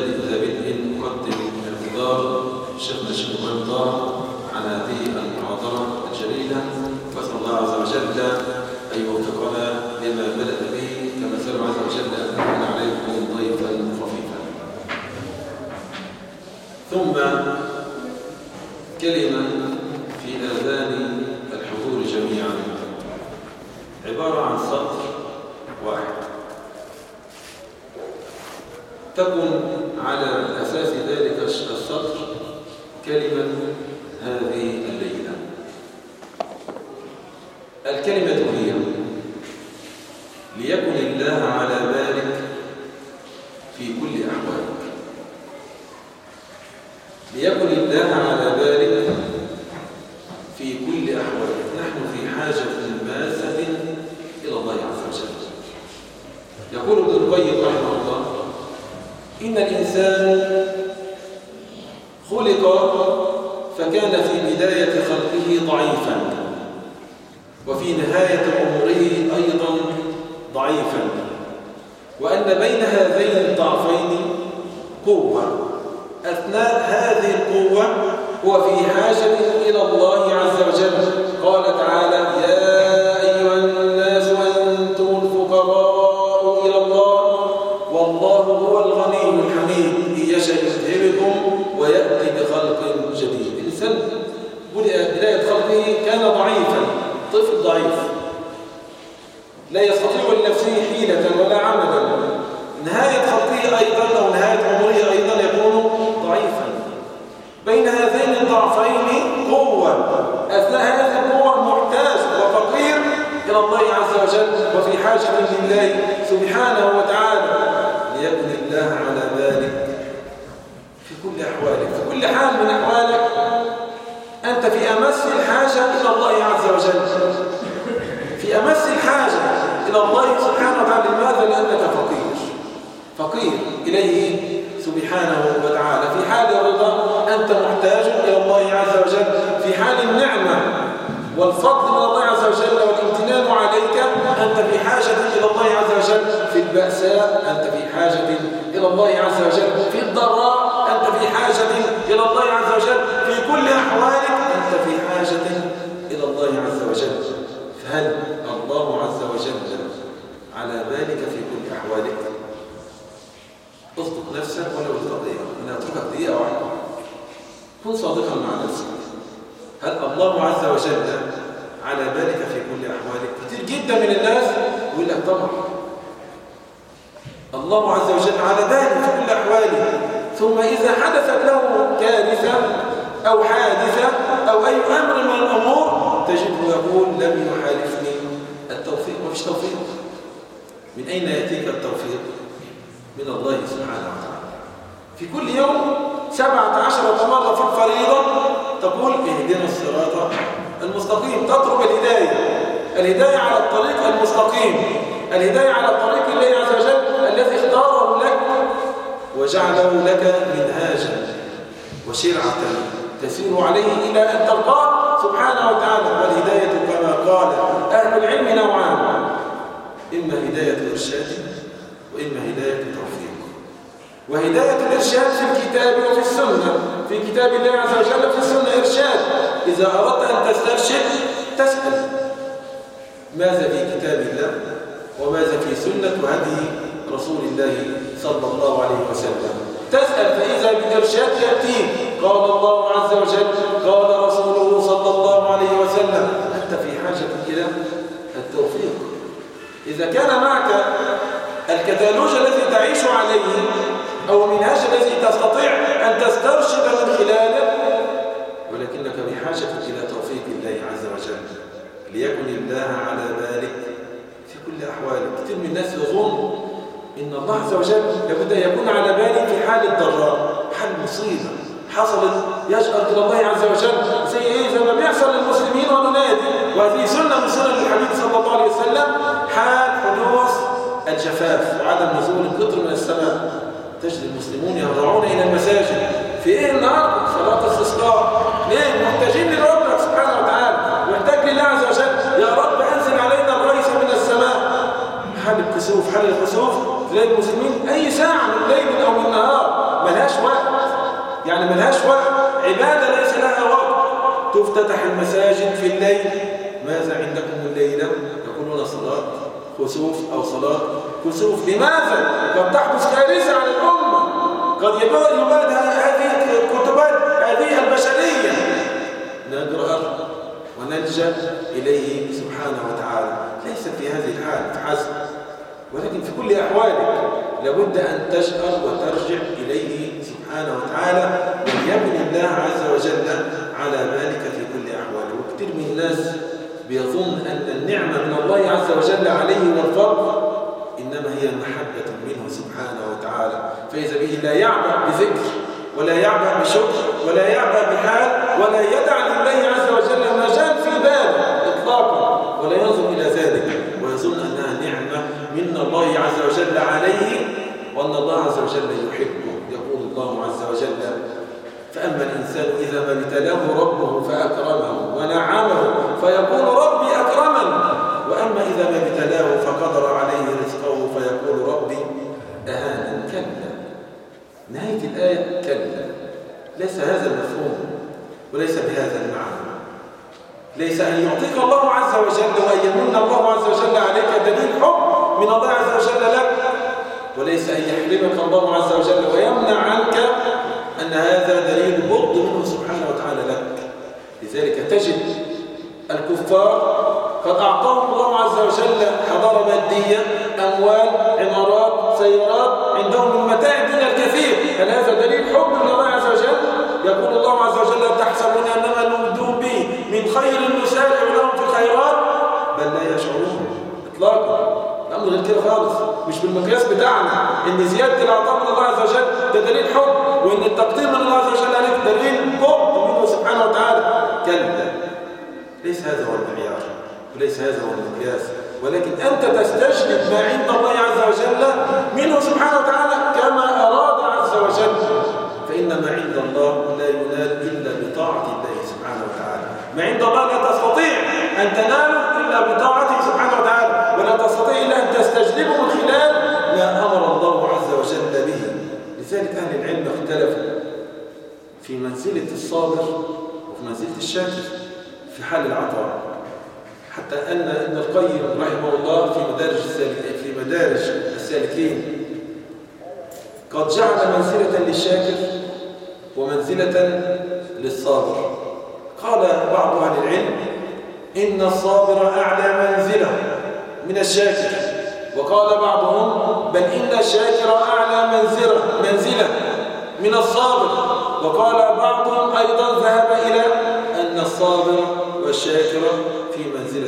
ذا بدء نقدم اعتذار شيخنا الشيخ إبراهيم طه عن هذه المحاضرة الجليلة، وأسأل الله عز وجل أن يوفقنا لما بدأ به، كما سأل عز وجل أن يكون عليكم ضيفا خفيفا. ثم كلمة في آذان الحضور جميعا، عبارة عن سطر واحد تكن على أساس ذلك السطر كلمة هذه الليلة. الكلمة هي: ليكن الله على بالك في كل أحوالك. ليكن الله على بالك في كل أحوالك. نحن في حاجة ماسة إلى الله عز وجل. يقول ابن القيم رحمه الله: إن الإنسان خلق فكان في بداية خلقه ضعيفا، وفي نهاية عمره أيضا ضعيفا، وأن بين هذين الضعفين قوة. أثناء هذه القوة هو في حاجة إلى الله عز وجل. قال تعالى: يا أيها الناس أنتم الفقراء إلى الله والله هو الغني الحميد إن يشاء يذهبكم ويأتي بخلق جديد. الإنسان بداية خلقه كان ضعيفا، طفل ضعيف لا يستطيع لنفسه حيلة ولا عملا. نهاية خلقه أيضا أو نهاية عمره أيضا يكون ضعيفا. بين هذين الضعفين قوة. أثناء هذه القوة محتاج وفقير إلى الله عز وجل وفي حاجة لله سبحانه وتعالى. ليكن الله على بالك في كل أحوالك. في كل حال من أحوالك أنت في أمس الحاجة إلى الله عز وجل، في أمس الحاجة إلى الله سبحانه وتعالى. لماذا؟ لأنك فقير إليه سبحانه وتعالى. في حال الرضا أنت محتاج إلى الله عز وجل، في حال النعمة والفضل من الله عز وجل والامتنان عليك أنت في حاجة إلى الله عز وجل. في البأساء أنت في حاجة إلى الله عز وجل، في الضراء أنت في حاجة إلى الله عز وجل، في كل أحوالك أنت في حاجة إلى الله عز وجل. فهل الله عز وجل على بالك في كل أحوالك؟ اصدق نفسك ولو لدقيقة. أنا أتركك دقيقة واحدة، كن صادقا مع نفسك. هل الله عز وجل على بالك في كل أحوالك؟ كثير جدا من الناس يقول لك طبعا الله عز وجل على بالك في كل أحواله، ثم إذا حدثت له كارثة أو حادثة أو أي أمر من الأمور تجده يقول: لم يحالفني التوفيق. ومفيش توفيق. من أين يأتيك التوفيق؟ من الله سبحانه وتعالى. في كل يوم 17 مرة في الفريضة تقول: اهدنا الصراط المستقيم. تطلب الهداية على الطريق المستقيم، الهداية على الطريق الله عز وجل الذي اختاره لك وجعله لك منهاجا وشرعة تسير عليه إلى أن تلقاه سبحانه وتعالى. والهداية كما قال أهل العلم نوعان: إما هداية إرشاد وإما هداية توفيق. وهداية الإرشاد في الكتاب وفي السنة. في كتاب الله عز وجل في السنة إرشاد. إذا أردت أن تسترشد تسأل ماذا في كتاب الله وماذا في سنة وهدي رسول الله صلى الله عليه وسلم. تسأل، فإذا بالإرشاد يأتيك قال الله عز وجل قال رسوله صلى الله عليه وسلم. أنت في حاجة إلى التوفيق. إذا كان معك الكتالوج الذي تعيش عليه أو المنهاج الذي تستطيع أن تسترشد من خلاله، ولكنك بحاجة إلى توفيق الله عز وجل. ليكن الله على بالك في كل أحوالك. كثير من الناس يظن إن الله عز وجل لابد أن يكون على بالي في حال الضراء، حال مصيبة حصلت يشأر إلى الله عز وجل. زي إيه؟ زي ما بيحصل للمسلمين وننادي. وهذه سنة من سنن الحبيب صلى الله عليه وسلم، حال حدوث الجفاف وعدم نزول القطر من السماء. تجد المسلمون يهرعون إلى المساجد في إيه النهارده؟ صلاة استسقاء. ليه؟ محتاجين لربنا سبحانه وتعالى، محتاج لله عز وجل. يا رب أنزل علينا الغيث من السماء. حال الكسوف، حال الخسوف، تلاقي المسلمين أي ساعة من الليل أو من النهار يعني ملهاش وقت، عبادة ليس لها وقت. تفتتح المساجد في الليل، ماذا عندكم الليلة؟ يقولون صلاة خسوف أو صلاة كسوف. لماذا؟ قد تحدث كارثة على الأمة، قد يباد هذه الكتبات هذه البشرية، نجرأ ونلجأ إليه سبحانه وتعالى. ليس في هذه الحال فحسب، ولكن في كل أحوالك لابد أن تشأر وترجع إليه سبحانه وتعالى، وليبني الله عز وجل على ذلك في كل أحواله. وكثير من الناس بيظن أن النعمة من الله عز وجل عليه والفضل إنما هي محبة منه سبحانه وتعالى، فإذا به لا يعبأ بذكر ولا يعبأ بشكر ولا يعبأ بحال، ولا يدع لله عز وجل مجال في باله إطلاقا، ولا ينظر إلى ذلك ويظن أنها نعمة من الله عز وجل عليه، وأن الله عز وجل يحبه. يقول الله عز وجل: فأما الإنسان إذا ما ابتلاه ربه فأكرمه ونعمه فيقول ربي أكرمن، وأما إذا ما ابتلاه فقدر عليه رزقه فيقول ربي أهانن. كلا، نهاية الآية كلا. ليس هذا المفهوم وليس بهذا المعنى. ليس أن يعطيك الله عز وجل وأن يمن الله عز وجل عليك دليل حب من الله عز وجل لك، وليس أن يحرمك الله عز وجل ويمنع عنك أن هذا دليل بغض منه سبحانه وتعالى لك. لذلك تجد الكفار قد أعطاهم الله عز وجل حضارة مادية، أموال، عمارات، سيارات، عندهم من متاع الدنيا الكثير. هل هذا دليل حب من الله عز وجل؟ يقول الله عز وجل: تحسبون أنما نمدون به من خير نسارع لهم في الخيرات بل لا يشعرون. إطلاقا الأمر غير كده خالص، مش بالمقياس بتاعنا إن زيادة العطاء من الله عز وجل ده دليل حب، وإن التقدير من الله عز وجل عليك دليل بغض منه سبحانه وتعالى. كلا، ليس هذا هو المعيار وليس هذا هو المقياس، ولكن أنت تستجلب ما عند الله عز وجل منه سبحانه وتعالى كما أراد عز وجل، فإن ما عند الله لا ينال إلا بطاعة الله سبحانه وتعالى. ما عند الله لا تستطيع أن تناله إلا بطاعته سبحانه وتعالى، ولا تستطيع إلا أن تستجلبه من خلال ما أمر الله عز وجل به. لذلك أهل العلم اختلفوا في منزلة الصابر وفي منزلة الشاكر في حال العطاء، حتى أن ابن القيم رحمه الله في مدارج السالكين قد جعل منزلة للشاكر ومنزلة للصابر. قال بعض أهل العلم إن الصابر أعلى منزلة من الشاكر، وقال بعضهم بل إن الشاكر أعلى منزلة من الصابر، وقال بعضهم أيضا ذهب إلى أن الصابر والشاكر في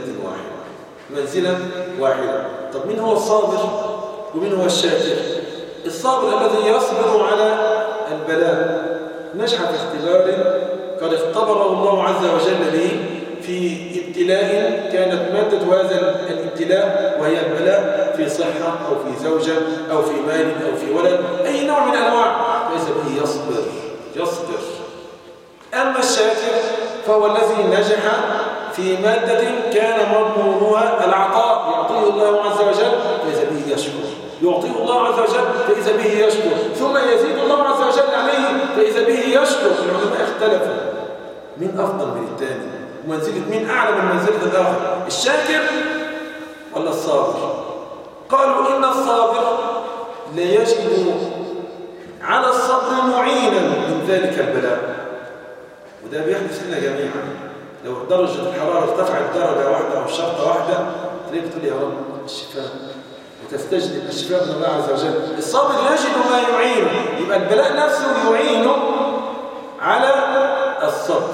منزلة واحدة. طب من هو الصابر ومن هو الشاكر؟ الصابر الذي يصبر على البلاء، نجح في اختبار قد اختبره الله عز وجل به في ابتلاء كانت مادة هذا الابتلاء وهي البلاء في صحة أو في زوجة أو في مال أو في ولد، أي نوع من أنواع، ليس به يصبر. أما الشاكر فهو الذي نجح في مادة كان مضمونها العطاء، يعطيه الله عز وجل فإذا به يشكر، يعطيه الله عز وجل فإذا به يشكر، ثم يزيد الله عز وجل عليه فإذا به يشكر. العلماء اختلفوا من أفضل من الثاني، ومنزلة من أعلى من منزلة الآخر، الشاكر ولا الصابر؟ قالوا إن الصابر لا يجد على الصبر معينا من ذلك البلاء، وده بيحدث لنا جميعا. لو درجة الحرارة ارتفعت درجة واحدة أو شرطة واحدة تلاقيك تقول يا رب الشفاء، وتستجلب الشفاء من الله عز وجل. الصابر يجد ما يعينه، يبقى البلاء نفسه يعينه على الصبر.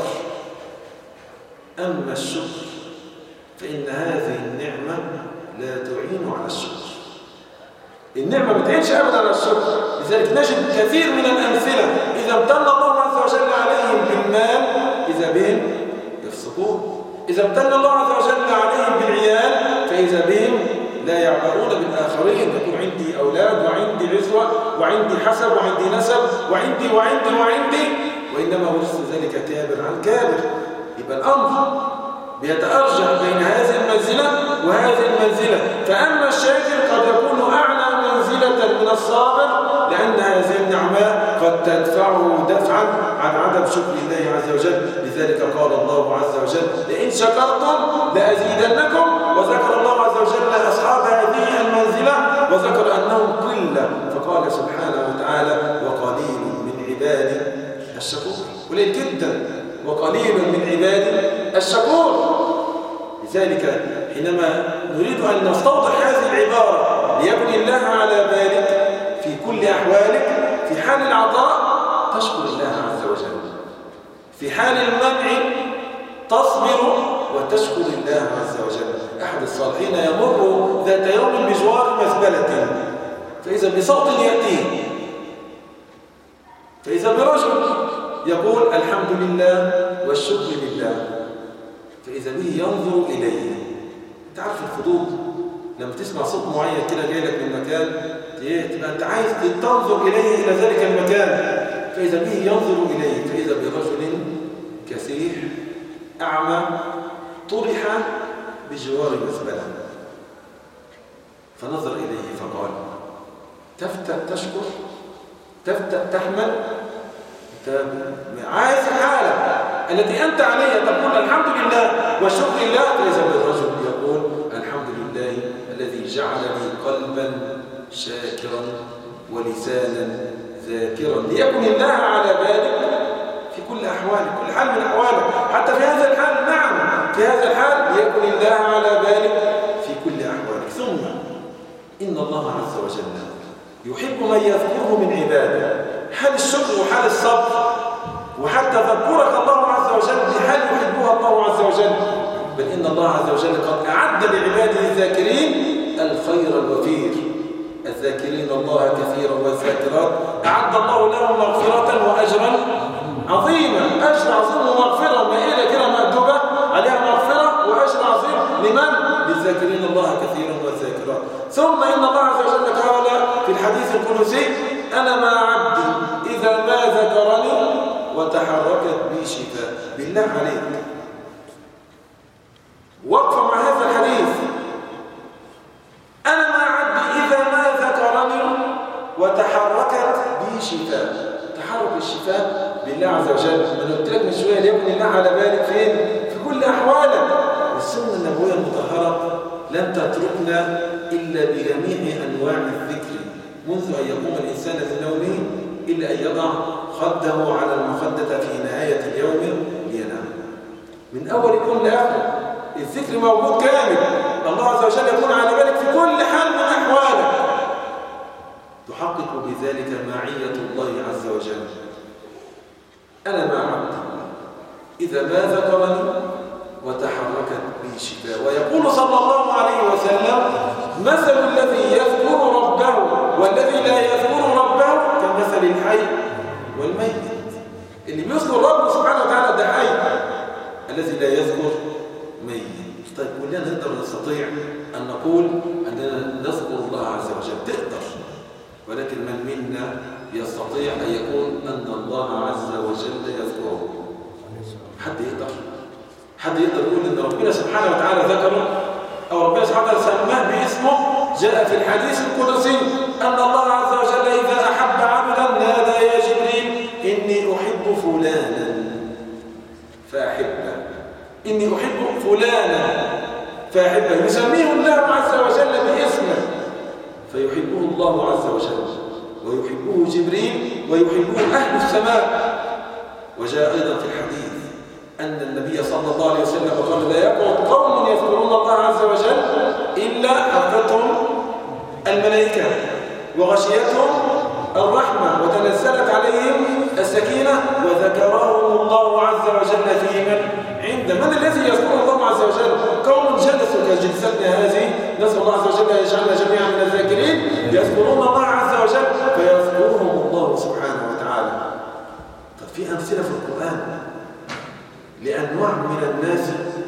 أما الشكر فإن هذه النعمة لا تعين على الشكر، النعمة ما بتعينش أبدا على الشكر. لذلك نجد كثير من الأمثلة إذا امتن الله عز وجل عليهم بالمال إذا بهم يفسقون، إذا امتن الله عز وجل عليهم بالعيال فإذا بهم لا يعبؤون بالآخرين، يكون عندي أولاد وعندي عزوة وعندي حسب وعندي نسب وعندي وإنما ورثت ذلك كابر عن كابر. يبقى الأمر بيتأرجح بين هذه المنزلة وهذه المنزلة، فأما الشاكر قد يكون أعلى منزلة من الصابر لأن هذه النعماء قد تدفعه دفعا عن عدم شكر الله عز وجل. لذلك قال الله عز وجل لئن شكرتم لأزيدنكم، وذكر الله عز وجل أصحاب هذه المنزلة وذكر أنهم قلة، فقال سبحانه وتعالى وقليل من عبادي الشكور، قليل جدا وقليل من عبادي الشكور. لذلك حينما نريد أن نستوضح هذه العبارة ليكن الله على بالك في كل أحوالك، في حال العطاء تشكر الله عز وجل، في حال المنع تصبر وتشكر الله عز وجل. أحد الصالحين يمر ذات يوم بجوار مزبلة، فإذا بصوت يأتيه، فإذا برجل يقول الحمد لله والشكر لله، فإذا به ينظر إليه. تعرف الفضول لما تسمع صوت معين كده جاي لك من مكان، تبقى أنت عايز تنظر إليه إلى ذلك المكان، فإذا به ينظر إليه، فإذا برجل كسيح أعمى طرح بجوار مزبلة، فنظر إليه فقال تفتأ تشكر، تفتأ تحمل، عايز الحالة التي أنت عليها تقول الحمد لله والشكر لله، فإذا بالرجل يقول الحمد لله الذي جعل لي قلبا شاكرا ولسانا ذاكرا، ليكن الله على بالك في كل أحوالك، كل حال من أحوالك، حتى في هذا الحال. نعم في هذا الحال ليكن الله على بالك في كل أحوالك. ثم إن الله عز وجل يحب من يذكره من عباده، حال الشكر وحال الصبر وحتى تذكرك الله عز وجل بحال يحبها الله عز وجل. بل إن الله عز وجل قد أعد لعباده الذاكرين الخير الوفير، الذاكرين الله كثيرا والذاكرات أعد الله لهم مغفرة وأجرا عظيما. أجر عظيم ومغفرة مائلة كده مأدوبة عليها مغفرة وأجر عظيم لمن؟ للذاكرين الله كثيرا والذاكرات. ثم إن الله عز وجل قال في الحديث القدسي أنا مع عبدي إذا ما ذكرني وتحركت بي شفاه. بالله عليك وقف مع هذا الحديث، أنا مع عبدي إذا ما ذكرني وتحركت بي شفاه. تحرك الشفاه بالله عز وجل. أنا قلت لك من شوية ليكن الله على بالك فين؟ في كل أحوالك. السنة النبوية المطهرة لن تتركنا إلا بجميع أنواع الذكر منذ أن يقوم الإنسان من نومه إلا أن يضع خده على المخدة في نهاية اليوم لينام. من أول يوم لآخر الذكر موجود كامل. الله عز وجل يكون على بالك في كل حال من أحوالك، تحقق بذلك معية الله عز وجل. أنا مع عبدي إذا ما ذكرني وتحركت بي شفاه. ويقول صلى الله عليه وسلم مثل الذي يذكر ربه والذي لا يذكر ربه كمثل الحي والميت. اللي بيذكر ربه سبحانه وتعالى ده حي، الذي لا يذكر ميت. طيب كلنا نقدر نستطيع أن نقول أننا نذكر الله عز وجل، تقدر، ولكن من منا يستطيع أن يكون أن الله عز وجل يذكره؟ حد يقدر؟ حد يقدر يقول أن ربنا سبحانه وتعالى ذكره أو ربنا سبحانه وتعالى سماه باسمه؟ جاء في الحديث القدسي أن الله عز وجل إذا أحب عبدا نادى يا جبريل إني أحب فلانا فأحبه، إني أحب فلانا فأحبه، يسميه الله عز وجل باسمه فيحبه الله عز وجل ويحبه جبريل ويحبه أهل السماء. وجاء أيضا في الحديث أن النبي صلى الله عليه وسلم قال لا يقعد قوم يذكرون الله عز وجل إلا حفتهم الملائكة وغشيتهم الرحمة وتنزلت عليهم السكينة وذكرهم الله عز وجل في من الذي يذكر الله عز وجل؟ قوم جلسوا كجلستنا هذه، نسأل الله عز وجل أن يجعلنا جميعا من الذاكرين، يذكرون الله عز وجل فيذكرهم الله سبحانه وتعالى. طب في أمثلة في القرآن لأنواع من الناس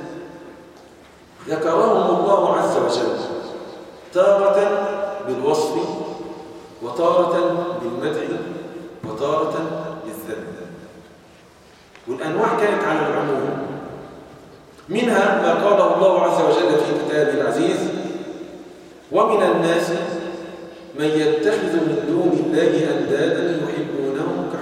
ذكرهم الله عز وجل تارة بالوصف وتارة بالمدح وتارة بالذم، والأنواع كانت على العموم. منها ما قاله الله عز وجل في كتابه العزيز: ومن الناس من يتخذ من دون الله أندادا يحبونهم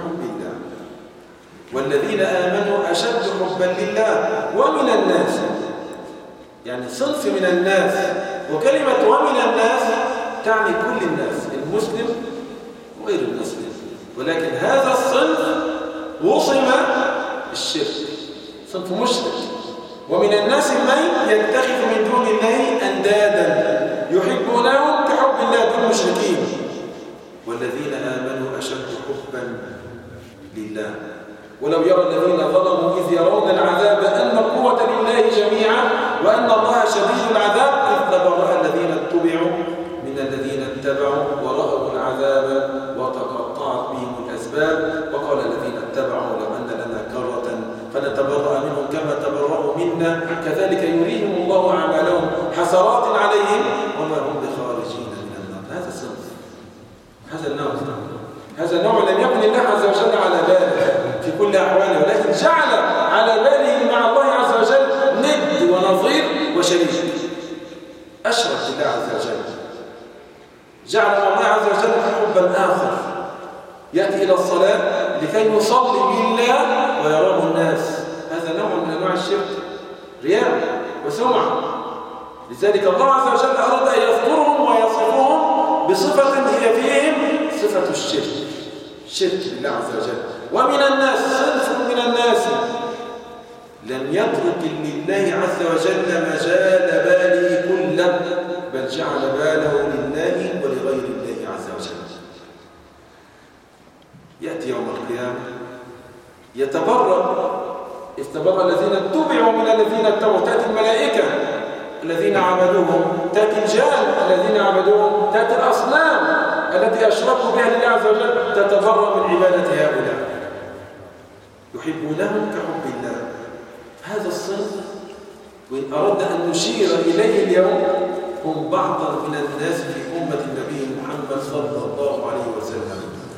والذين آمنوا أشد حبا لله ومن الناس، يعني صنف من الناس، وكلمة ومن الناس تعني كل الناس، المسلم وغير المسلم، ولكن هذا الصنف وصم الشرك، صنف مشرك. ومن الناس من يتخذ من دون الله أندادا يحبونهم كحب الله دون المشركين، والذين آمنوا أشد حبا لله. ولو يرى الذين ظلموا إذ يرون العذاب أن القوة لله جميعا وأن الله شديد العذاب إذ تبرأ الذين اتبعوا من الذين اتبعوا ورأوا العذاب وتقطعت بهم الأسباب، وقال الذين اتبعوا لو أن لنا كرة فنتبرأ منهم كما تبرأوا منا كذلك يريهم الله أعمالهم حسرات عليهم وما هم بخارجين من النار. هذا الصنف، هذا النوع، هذا النوع لم يكن الله عز وجل على باله في كل أحواله، ولكن جعل على باله مع الله عز وجل ند ونظير وشريك، أشرك بالله عز وجل، جعل مع الله عز وجل حبا آخر يأتي إلى الصلاة لكي يصلي لله ويراه الناس. هذا نوع من أنواع الشرك، رياء وسمعة. لذلك الله عز وجل أراد أن يذكرهم ويصفهم بصفة هي فيهم صفة الشرك، شرك بالله عز وجل. ومن الناس، صنف من الناس لم يترك لله عز وجل مجال باله كله، بل جعل باله لله ولغير الله عز وجل. يأتي يوم القيامة يتبرأ، استبرأ الذين اتبعوا من الذين اتبعوا. تأتي الملائكة الذين عبدوهم، تأتي الجان الذين عبدوهم، تأتي الأصنام التي أشركوا بها لله عز وجل، تتبرأ من عبادة هؤلاء، يحبونهم كحب الله. هذا الصنف وإن أردنا أن نشير إليه اليوم هم بعض من الناس في أمة النبي محمد صلى الله عليه وسلم،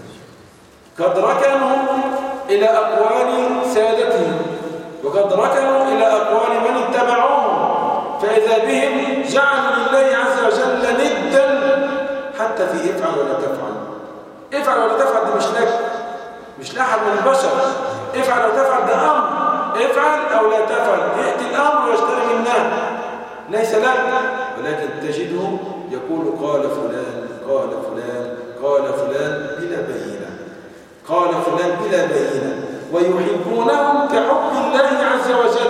قد ركنوا إلى أقوال سادتهم، وقد ركنوا إلى أقوال من اتبعوهم، فإذا بهم جعلوا لله عز وجل ندا حتى في افعل ولا تفعل. افعل ولا تفعل دي مش لك، مش لأحد من البشر. افعل ولا تفعل ده أمر، افعل أو لا تفعل، يأتي الأمر ويشتري منه، ليس لك، ولكن تجده يقول قال فلان قال فلان قال فلان بلا بينة، قال فلان بلا بينة، ويحبونهم كحب الله عز وجل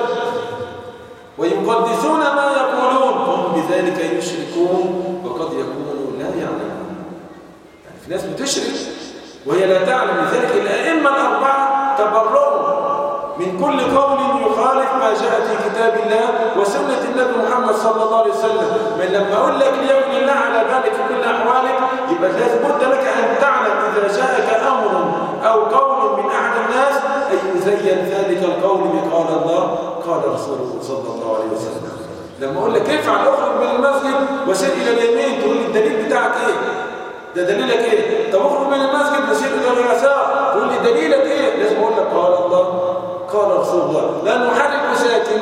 ويقدسون ما يقولون، هم بذلك يشركون وقد يكونوا لا يعلمون. يعني في ناس بتشرك وهي لا تعلم. لذلك الأئمة الأربعة تبرؤوا من كل قول يخالف ما جاء في كتاب الله وسنة النبي محمد صلى الله عليه وسلم. من لما أقول لك ليكن الله على بالك في كل أحوالك، يبقى لازم بد لك أن تعلم إذا جاءك أمر أو قول من أحد الناس أن يزين ذلك القول بقال الله قال رسوله صلى الله عليه وسلم. لما أقول لك افعل اخرج من المسجد وسير إلى اليمين، تقول لي الدليل بتاعك إيه؟ ده دليلك إيه؟ طب اخرج من المسجد وسير إلى اليسار، تقول لي دليلك إيه؟ لازم أقول لك قال الله قال رسول الله. لا نحرك ساكن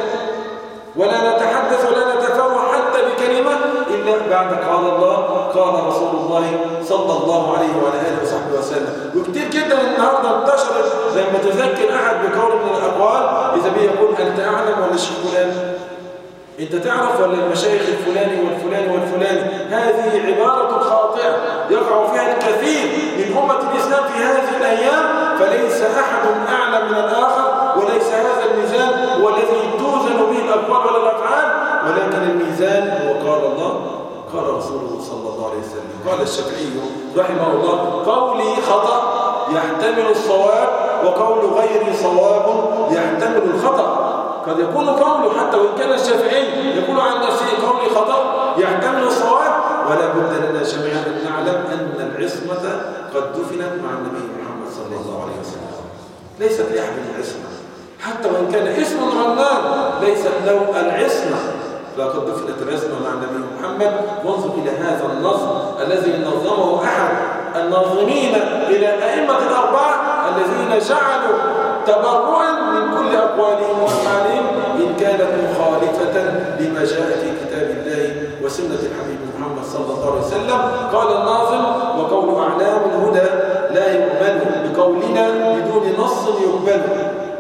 ولا نتحدث ولا نتفوه حتى بكلمة إلا بعد قال الله قال رسول الله صلى الله عليه وعلى آله وصحبه وسلم. وكتير جدا النهارده انتشرت لما تذكر أحد بقول من الأقوال إذا بيقول أنت أعلم ولا الشيخ فلان؟ أنت تعرف ولا المشايخ الفلاني والفلاني والفلاني؟ هذه عبارة خاطئة يقع فيها الكثير من أمة الإسلام في هذه الأيام، فليس أحد أعلم من الآخر، وليس هذا الميزان هو الذي توزن به الأقوال ولا الأفعال، ولكن الميزان هو قال الله قال رسوله صلى الله عليه وسلم. قال الشافعي رحمه الله قولي خطأ يحتمل الصواب وقول غيري صواب يحتمل الخطأ. قد يكون قوله حتى وإن كان الشافعي يقول عن نفسه قولي خطأ يحتمل الصواب، ولا بد لنا جميعا أن نعلم أن العصمة قد دفنت مع النبي محمد صلى الله عليه وسلم، ليست لأحد العصمة، حتى وإن كان اسم غنان ليست له العصمة، لقد دفنت العصمة مع النبي محمد. وانظر إلى هذا النظم الذي نظمه أحد الناظمين إلى أئمة الأربعة الذين جعلوا تبرؤا من كل أقوالهم وأفعالهم إن كانت مخالفة لما جاء في كتاب الله وسنة الحبيب محمد صلى الله عليه وسلم. قال الناظم وقول أعلام الهدى لا يقبل بقولنا بدون نص يقبل،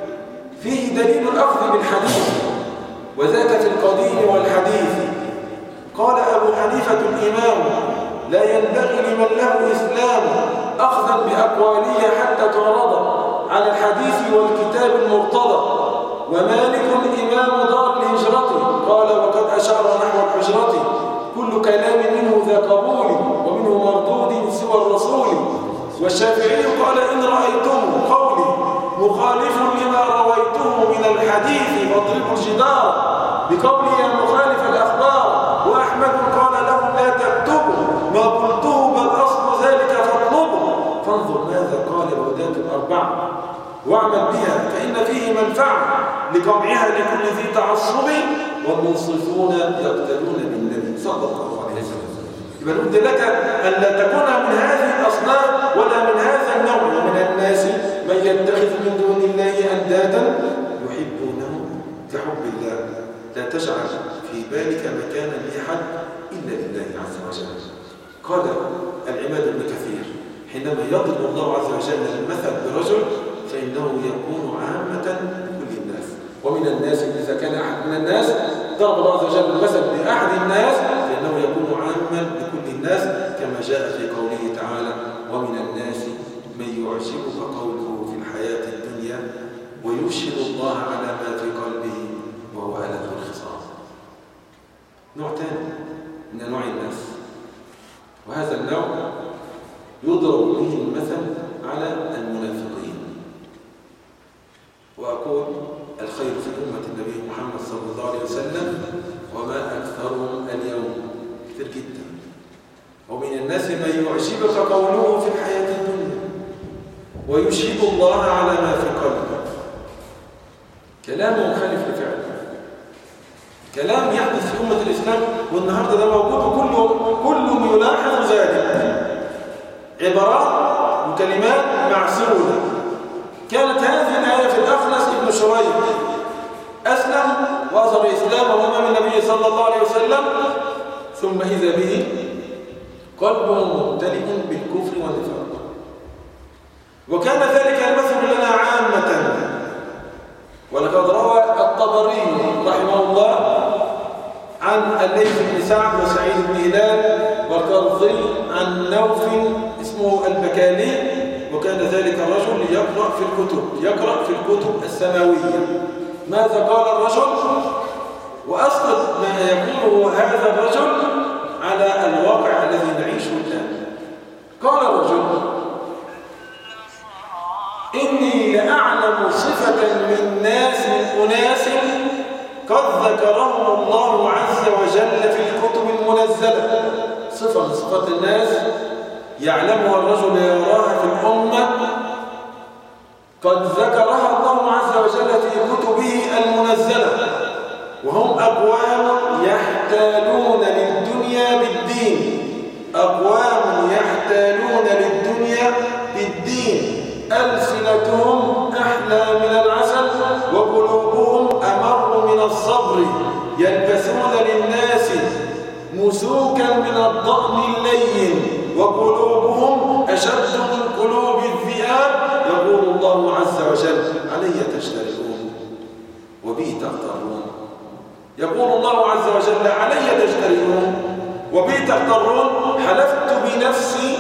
فيه دليل الأخذ بالحديث، وذاك في القديم والحديث. قال أبو حنيفة الإمام: لا ينبغي لمن له إسلام أخذا بأقوالية حتى تعرض على الحديث والكتاب المرتضى. ومالك إمام دار الهجرة قال: وقد أشار نحو الحجرة كل كلام منه ذا قبول ومنه مردود سوى الرسول. والشافعي قال: إن رأيتم قولي مخالف لما رويته من الحديث فاضربوا الجدار بقولي يا مخالف الأخبار. وأحمد قال لهم: لا تكتبوا ما قلته بل أصل ذلك فاطلبوا. فانظر ماذا قال الهداة الأربعة واعمل بها فإن فيه منفعة لقمعها لكل ذي تعصب، والمنصفون يقتدون بالنبي صلى الله عليه وسلم. يبقى نقول لك أن لا تكون من هذه الأصناف ولا من هذا النوع. ومن الناس من يتخذ من دون الله أندادا يحبونهم كحب الله. لا تجعل في بالك مكانا لأحد إلا لله عز وجل. قال العماد بن كثير: حينما يضرب الله عز وجل المثل برجل فإنه يكون عامة لكل الناس. ومن الناس إذا كان أحد من الناس ضرب الله عز وجل المثل لأحد الناس فإنه يكون عاما لكل الناس، كما جاء في قوله تعالى: ومن الناس من يعجبك قوله في الحياة الدنيا ويشهد الله على ما في قلبه وهو ألد الخصام. نوع ثاني من أنواع الناس، وهذا النوع يضرب به المثل على المنافقين. وأقول: الخير في أمة النبي محمد صلى الله عليه وسلم وما أكثرهم اليوم كثير جدا. ومن الناس من يعجبك قوله في الحياة الدنيا ويشهد الله على ما في قلبه. كلام مخالف لفعله، كلام يحدث في أمة الإسلام، والنهاردة ده موجود كل يلاحظ ذلك. عبارات وكلمات معسولة. كانت هذه الآية في الأخنس ابن شريح، أسلم وأظهر إسلامه أمام النبي صلى الله عليه وسلم، ثم إذا به قلبه ممتلئ بالكفر والنفاق. وكان ذلك المثل لنا عامة. ولقد روى الطبري رحمه الله عن الليث بن سعد وسعيد بن هلال والقرظي عن نوف اسمه البكالي، وكان ذلك الرجل يقرأ في الكتب السماوية. ماذا قال الرجل؟ وأسقط ما يقوله هذا الرجل على الواقع الذي نعيشه الآن. قال الرجل: إني لأعلم صفة من أناس قد ذكرهم الله عز وجل في الكتب المنزلة. صفة من صفات الناس يعلمها الرجل يراها في الأمة، قد ذكرها الله عز وجل في كتبه المنزلة، وهم أقوام يحتالون للدنيا بالدين. أقوام يحتالون للدنيا بالدين، ألسنتهم أحلى من العسل وقلوبهم أمر من الصبر، يلبسون للناس مسوكا من الضأن اللين وقلوبهم أشد من قلوب الذئاب. يقول الله عز وجل: علي تجترئون وبي تغترون. يقول الله عز وجل: علي تجترئون وبي تغترون. حلفت بنفسي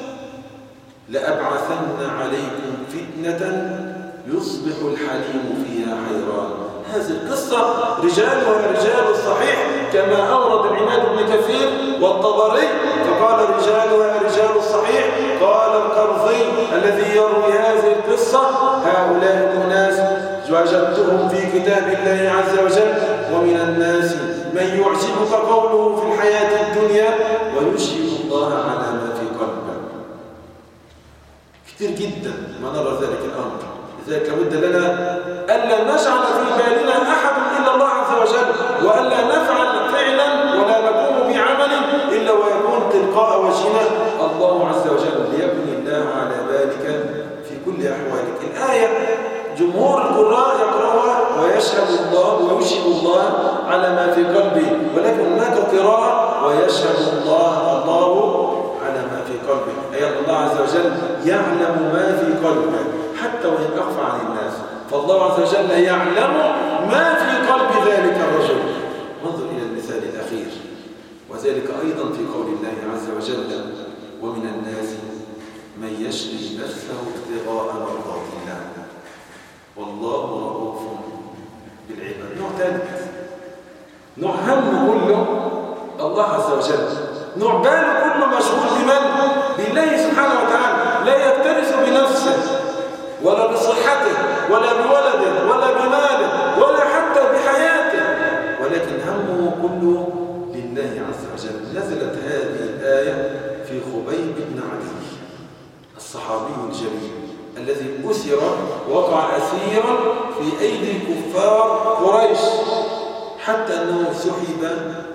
لأبعثن عليكم فتنة يصبح الحليم فيها حيران. هذه القصة رجالها رجال الصحيح كما أورد العماد بن كثير والطبري، فقال رجالها رجال الصحيح. قال القرظي الذي يروي هذه القصة: هؤلاء الناس وجدتهم في كتاب الله عز وجل. ومن الناس من يعجبك قوله في الحياة الدنيا ويشهد الله على ما في قلبه. كثير جدا ما نرى ذلك الأمر. لذلك لابد لنا ألا نجعل في بالنا أحد إلا الله عز وجل، وألا نفعل فعلا ولا نقوم بعمل إلا ويكون تلقاء وجهنا الله عز وجل، ليبني الله على ذلك في كل أحوالك. الآية جمهور القراء يقرأها ويشهد الله ويشهد الله على ما في قلبه، ولكن هناك قراءة ويشهد الله على ما في قلبه، أي الله عز وجل يعلم ما في قلبه حتى وإن أخفى عن الناس. فالله عز وجل يعلم ما في قلب ذلك الرجل. انظر إلى المثال الأخير، وذلك أيضا في قول الله عز وجل: ومن الناس من يشري نفسه ابتغاء مرضات الله والله رؤوف بالعباد. نوع ثالث، نوع هم كله الله عز وجل، نوع باله كله مشغول بمن؟ بالله سبحانه وتعالى، لا يكترث بنفسه ولا بصحته ولا بولده ولا بماله ولا حتى بحياته، ولكن همه كله لله عز وجل. نزلت هذه الآية في خبيب بن عدي الصحابي الجليل الذي أسر، وقع أسيرا في أيدي كفار قريش، حتى أنه سحب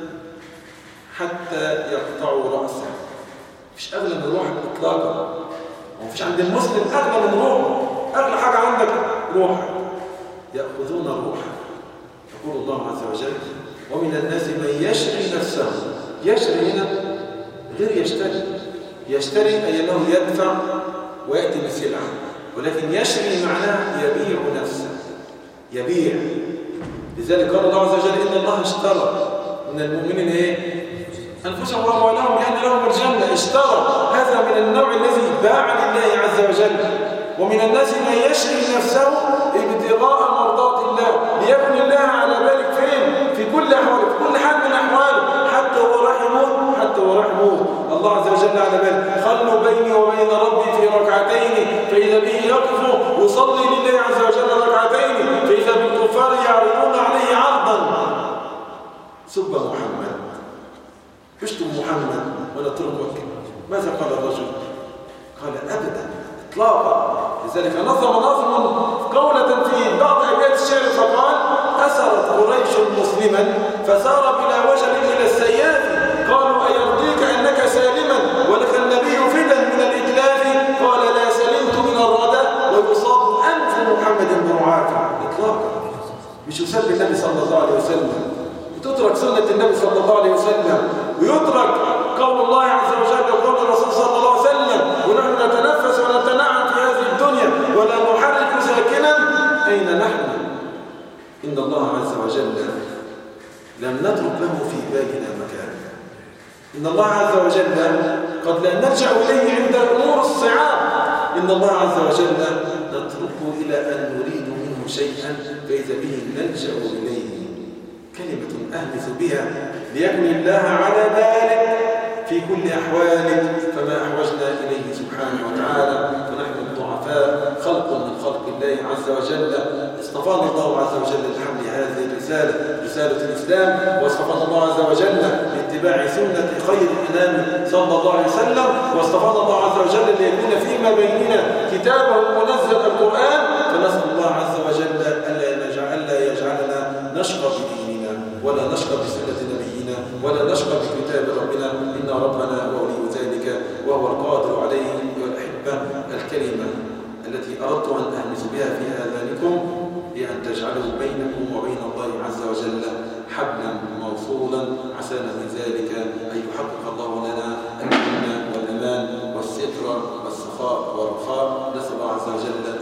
حتى يقطعوا رأسه. مفيش أغلى من روحك إطلاقا، ومفيش عند المسلم أغلى من روحه. أغلى حاجة عندك روحك، يأخذون روحك. يقول الله عز وجل: ومن الناس من يشري نفسه. يشري هنا غير يشتري. يشتري أي أنه يدفع ويأتي بسلعة، ولكن يشري معناه يبيع نفسه، يبيع. لذلك قال الله عز وجل: إن الله اشترى من المؤمنين إيه؟ أنفسهم وأموالهم بأن لهم الجنة. اشترى، هذا من النوع الذي باع لله عز وجل. ومن الناس من يشري نفسه ابتغاء مرضات الله، ليكن الله على بالك فين؟ في كل أحواله، في كل حال من أحواله، حتى هو راح يموت، حتى هو راح يموت الله عز وجل على بالك. خلوا بيني وبين ربي في ركعتين، فإذا به يقف يصلي لله عز وجل ركعتين، فإذا بالكفار يعرضون عليه عرضا. سب محمد، اشتم محمد ولا تركك. ماذا قال الرجل؟ قال: أبدا إطلاقا. لذلك نظم ناظم قولة في بعض أبيات الشعر فقال: أسرت قريش مسلما فسار بلا وجل إلى السياف، قالوا: أيرضيك أنك سالما ولك النبي فدا من الإجلاف؟ قال: لا سلمت من الردى ويصاب أنف محمد برعاة. إطلاقا. مش يسب النبي صلى الله عليه وسلم، وتترك سنة النبي صلى الله عليه وسلم، ويترك قول الله عز وجل وقول الرسول صلى الله عليه وسلم، ونحن نتنفس ونتنعم في هذه الدنيا ولا نحرك ساكنا. أين نحن؟ إن الله عز وجل لم نترك له في بالنا مكان. إن الله عز وجل قد لا نلجأ إليه عند أمور الصعاب. إن الله عز وجل نتركه إلى أن نريد منه شيئا فإذا به نلجأ إليه. كلمة أهمس بها ليكن الله على بالك في كل أحوالك، فما أحوجنا إليه سبحانه وتعالى. فنحن الضعفاء خلق من خلق الله عز وجل. اصطفانا الله عز وجل لحمل هذه الرسالة، رسالة الإسلام، واصطفانا الله عز وجل لاتباع سنة خير الأنام صلى الله عليه وسلم، واصطفانا الله عز وجل ليكون فيما بيننا كتابه المنزل القرآن. فنسأل الله عز وجل ألا يجعلنا نشقى بديننا ولا نشقى بسنة نبينا ولا نشقى بكتاب ربنا. إن ربنا هو ولي ذلك وهو القادر عليه. والأحبة، الكلمة التي أردت أن أهمس بها في آذانكم هي أن تجعلوا بينكم وبين الله عز وجل حبلا موصولا، عسانا من ذلك أن يحقق الله لنا الأمن والأمان والستر والسخاء والرخاء. نسأل الله عز وجل